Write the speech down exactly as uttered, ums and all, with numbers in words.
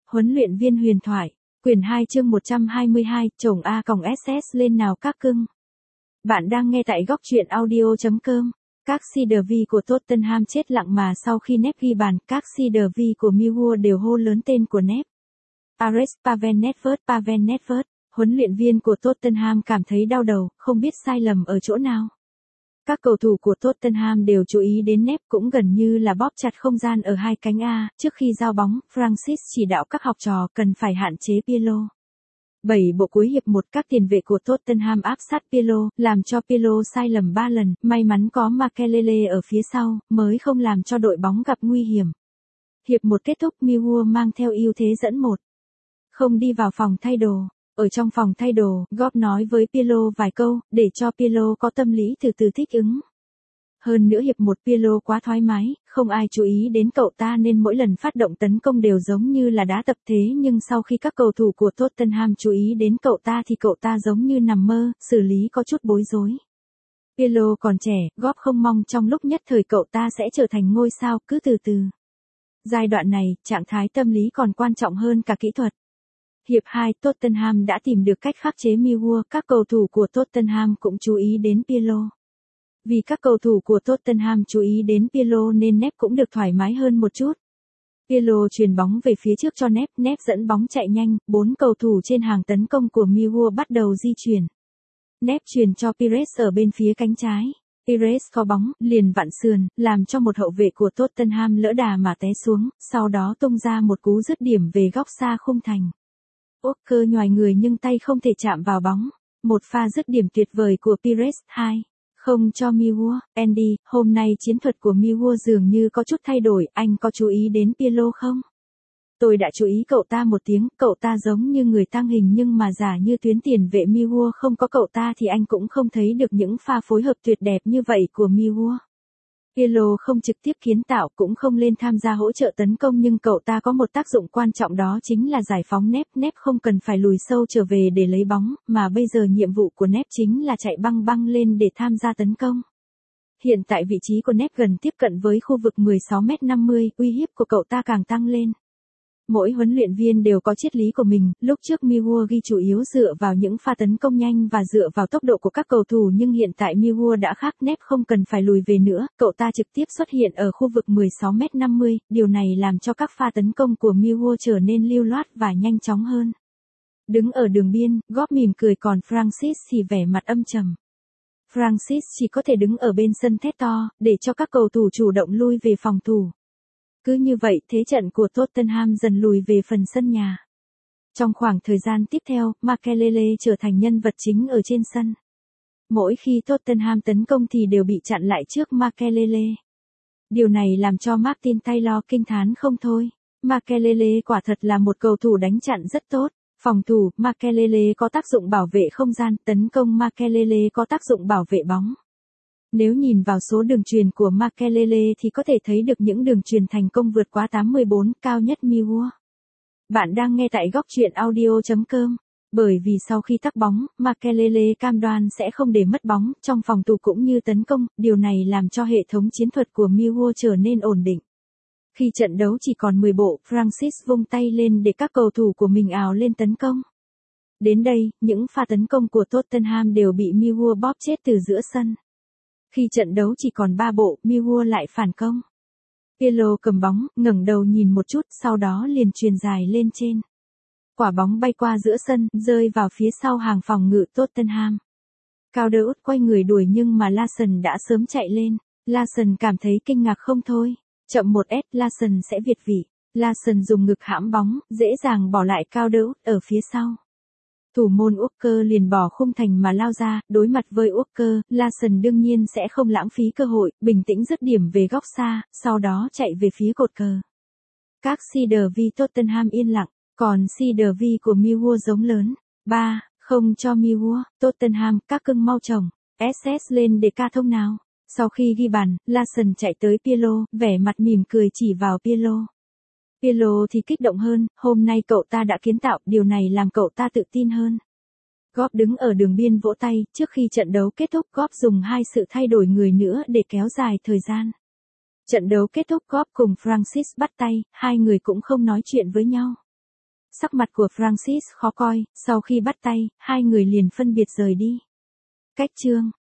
Huấn luyện viên huyền thoại, quyển hai chương một trăm hai mươi hai, chồng A còng ét ét lên nào các cưng. Bạn đang nghe tại góc truyện audio chấm com. Các xê đê vê của Tottenham chết lặng mà sau khi Nep ghi bàn, các xê đê vê của Millwall đều hô lớn tên của Nep. Ares Pavel Nedved, Pavel Nedved, huấn luyện viên của Tottenham cảm thấy đau đầu, không biết sai lầm ở chỗ nào. Các cầu thủ của Tottenham đều chú ý đến Nep, cũng gần như là bóp chặt không gian ở hai cánh A. Trước khi giao bóng, Francis chỉ đạo các học trò cần phải hạn chế Pirlo. bảy bộ cuối hiệp một, các tiền vệ của Tottenham áp sát Pirlo, làm cho Pirlo sai lầm ba lần, may mắn có Makelele ở phía sau, mới không làm cho đội bóng gặp nguy hiểm. Hiệp một kết thúc, Millwall mang theo ưu thế dẫn một không đi vào phòng thay đồ. Ở trong phòng thay đồ, Góp nói với Pirlo vài câu, để cho Pirlo có tâm lý từ từ thích ứng. Hơn nữa hiệp một Pirlo quá thoải mái, không ai chú ý đến cậu ta nên mỗi lần phát động tấn công đều giống như là đá tập thế, nhưng sau khi các cầu thủ của Tottenham chú ý đến cậu ta thì cậu ta giống như nằm mơ, xử lý có chút bối rối. Pirlo còn trẻ, Góp không mong trong lúc nhất thời cậu ta sẽ trở thành ngôi sao, cứ từ từ. Giai đoạn này, trạng thái tâm lý còn quan trọng hơn cả kỹ thuật. Hiệp hai, Tottenham đã tìm được cách khắc chế Millwall, các cầu thủ của Tottenham cũng chú ý đến Pirlo. Vì các cầu thủ của Tottenham chú ý đến Pirlo nên Nep cũng được thoải mái hơn một chút. Pirlo chuyền bóng về phía trước cho Nep, Nep dẫn bóng chạy nhanh, bốn cầu thủ trên hàng tấn công của Millwall bắt đầu di chuyển. Nep chuyền cho Pires ở bên phía cánh trái. Pires có bóng, liền vặn sườn, làm cho một hậu vệ của Tottenham lỡ đà mà té xuống, sau đó tung ra một cú dứt điểm về góc xa khung thành. Walker nhoài người nhưng tay không thể chạm vào bóng. Một pha dứt điểm tuyệt vời của Pires, hai không cho Millwall. Andy, hôm nay chiến thuật của Millwall dường như có chút thay đổi, anh có chú ý đến Pirlo không? Tôi đã chú ý cậu ta một tiếng, cậu ta giống như người tăng hình nhưng mà giả như tuyến tiền vệ Millwall không có cậu ta thì anh cũng không thấy được những pha phối hợp tuyệt đẹp như vậy của Millwall. Pirlo không trực tiếp kiến tạo cũng không lên tham gia hỗ trợ tấn công nhưng cậu ta có một tác dụng quan trọng, đó chính là giải phóng Nep. Nep không cần phải lùi sâu trở về để lấy bóng, mà bây giờ nhiệm vụ của Nep chính là chạy băng băng lên để tham gia tấn công. Hiện tại vị trí của Nep gần tiếp cận với khu vực mười sáu mét năm mươi, uy hiếp của cậu ta càng tăng lên. Mỗi huấn luyện viên đều có triết lý của mình, lúc trước Millwall ghi chủ yếu dựa vào những pha tấn công nhanh và dựa vào tốc độ của các cầu thủ nhưng hiện tại Millwall đã khác, Nep không cần phải lùi về nữa, cậu ta trực tiếp xuất hiện ở khu vực mười sáu mét năm mươi, điều này làm cho các pha tấn công của Millwall trở nên lưu loát và nhanh chóng hơn. Đứng ở đường biên, Góp mỉm cười còn Francis thì vẻ mặt âm trầm. Francis chỉ có thể đứng ở bên sân thét to, để cho các cầu thủ chủ động lui về phòng thủ. Cứ như vậy, thế trận của Tottenham dần lùi về phần sân nhà. Trong khoảng thời gian tiếp theo, Makelele trở thành nhân vật chính ở trên sân. Mỗi khi Tottenham tấn công thì đều bị chặn lại trước Makelele. Điều này làm cho Martin Taylor kinh thán không thôi. Makelele quả thật là một cầu thủ đánh chặn rất tốt. Phòng thủ, Makelele có tác dụng bảo vệ không gian, tấn công Makelele có tác dụng bảo vệ bóng. Nếu nhìn vào số đường chuyền của Makelele thì có thể thấy được những đường chuyền thành công vượt quá tám mươi bốn, cao nhất Millwall. Bạn đang nghe tại góc truyện audio chấm com. Bởi vì sau khi tắc bóng, Makelele cam đoan sẽ không để mất bóng, trong phòng thủ cũng như tấn công, điều này làm cho hệ thống chiến thuật của Millwall trở nên ổn định. Khi trận đấu chỉ còn mười bộ, Francis vung tay lên để các cầu thủ của mình ào lên tấn công. Đến đây, những pha tấn công của Tottenham đều bị Millwall bóp chết từ giữa sân. Khi trận đấu chỉ còn ba bộ, Millwall lại phản công. Pirlo cầm bóng, ngẩng đầu nhìn một chút, sau đó liền chuyền dài lên trên. Quả bóng bay qua giữa sân, rơi vào phía sau hàng phòng ngự Tottenham. Calderwood quay người đuổi nhưng mà Larsson đã sớm chạy lên. Larsson cảm thấy kinh ngạc không thôi. Chậm một s, Larsson sẽ việt vị. Larsson dùng ngực hãm bóng, dễ dàng bỏ lại Calderwood ở phía sau. Thủ môn Walker liền bỏ khung thành mà lao ra, đối mặt với Walker, Larsson đương nhiên sẽ không lãng phí cơ hội, bình tĩnh dứt điểm về góc xa, sau đó chạy về phía cột cờ. Các xê đê vê Tottenham yên lặng, còn xê đê vê của Millwall giống lớn. ba không cho Millwall, Tottenham, các cưng mau chồng, ét ét lên để ca thông nào. Sau khi ghi bàn, Larsson chạy tới Pirlo, vẻ mặt mỉm cười chỉ vào Pirlo. Pirlo thì kích động hơn, hôm nay cậu ta đã kiến tạo, điều này làm cậu ta tự tin hơn. Góp đứng ở đường biên vỗ tay, trước khi trận đấu kết thúc Góp dùng hai sự thay đổi người nữa để kéo dài thời gian. Trận đấu kết thúc Góp cùng Francis bắt tay, hai người cũng không nói chuyện với nhau. Sắc mặt của Francis khó coi, sau khi bắt tay, hai người liền phân biệt rời đi. Cách chương